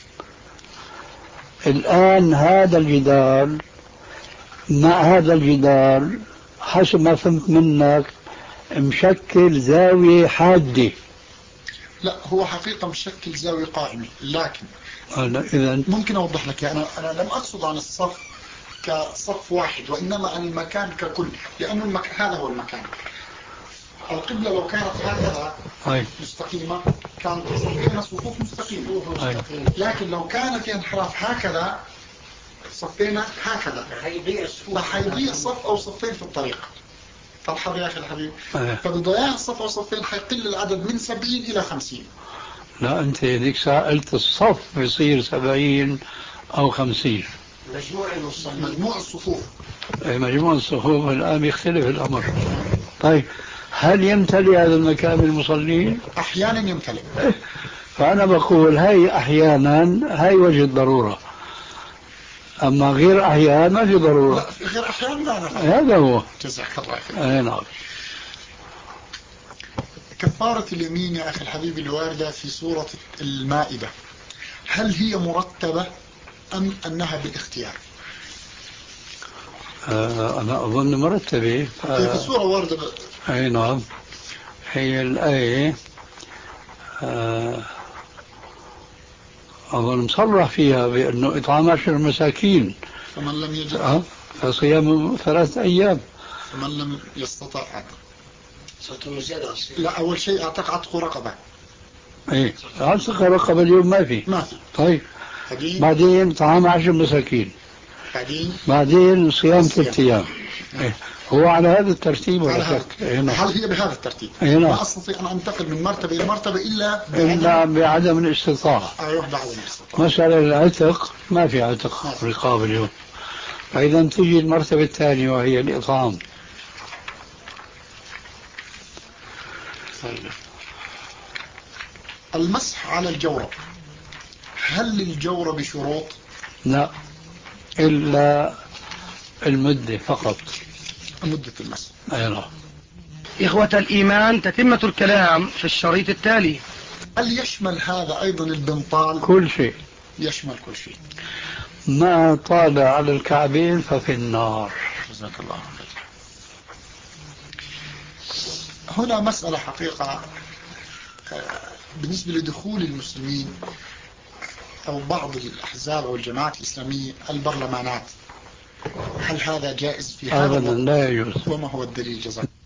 الآن هذا الجدار مع هذا الجدار حسب ما فهمت منك مشكل زاوية حادة. لا هو حقيقة مشكل زاوية قائمة، لكن إذن ممكن أوضح لك. أنا أنا لم أقصد عن الصف كصف واحد، وإنما عن المكان ككل، لأنه المكان هذا هو المكان. القبلة لو كانت هكذا هاي. مستقيمة كانت صفين صفوف مستقيمة، لكن لو كانت انحراف هكذا صفينا هكذا راح يضيع صف أو صفين في الطريق. فالحظ يا أخي الحبيب، فبضياع الصف أو صفين حيقل العدد من سبعين إلى خمسين. لا أنت ذيك ساعة قلت الصف بيصير سبعين أو خمسين. مجموع الصفوف مجموع الصفوف مجموع الصفوف الآن يختلف الأمر. طيب هل يمتلئ هذا المكان بالمصلين؟ أحيانا يمتلئ. فأنا بقول هاي أحيانا هاي وجه الضرورة، أما غير أحيان ما في ضرورة. لا غير أحيان لا نفع. هذا هو. جزاك الله خير. أي نعم. كفارة اليمين يا أخي الحبيب الواردة في سورة المائدة، هل هي مرتبة أم أنها بالاختيار؟ آه أنا أظن مرتبة. آه في السورة واردة ب... أي نعم. هي الآية آه أظن مصرح فيها بأنه إطعام عشر مساكين، فمن لم يجد أه؟ فصيام ثلاثة أيام، فمن لم يستطع عتق. زيادة. لا أول شيء أعتق عتق رقبة. إيه عتق رقبة اليوم ما في. ما في. طيب بعدين بعدين طعام عشر مساكين، بعدين بعدين صيام ثلاثة أيام. إيه هو على هذا الترتيب ولا شك؟ إيه هل هي بهذا الترتيب؟ إيه ما أستطيع أن أنتقل من مرتبة إلى مرتبة إلا إلا بعدم الاستطاعة. أيوه بعدم الاستطاعة. مسألة العتق ما في عتق رقاب اليوم، فإذا تجي المرتبة الثانية وهي الإطعام. المسح على الجورب، هل للجورب شروط؟ لا إلا المدة فقط. مدة المس. أي نعم. إخوة الإيمان، تتمة الكلام في الشريط التالي. هل يشمل هذا أيضا البنطال؟ كل شيء، يشمل كل شيء. ما طال على الكعبين ففي النار. جزاك الله خير. هنا مسألة حقيقة بالنسبة لدخول المسلمين أو بعض الأحزاب أو الجماعات الإسلامية البرلمانات، هل هذا جائز في هذا أبدا الوقت؟ لا يجوز. وما هو الدليل؟ جزاك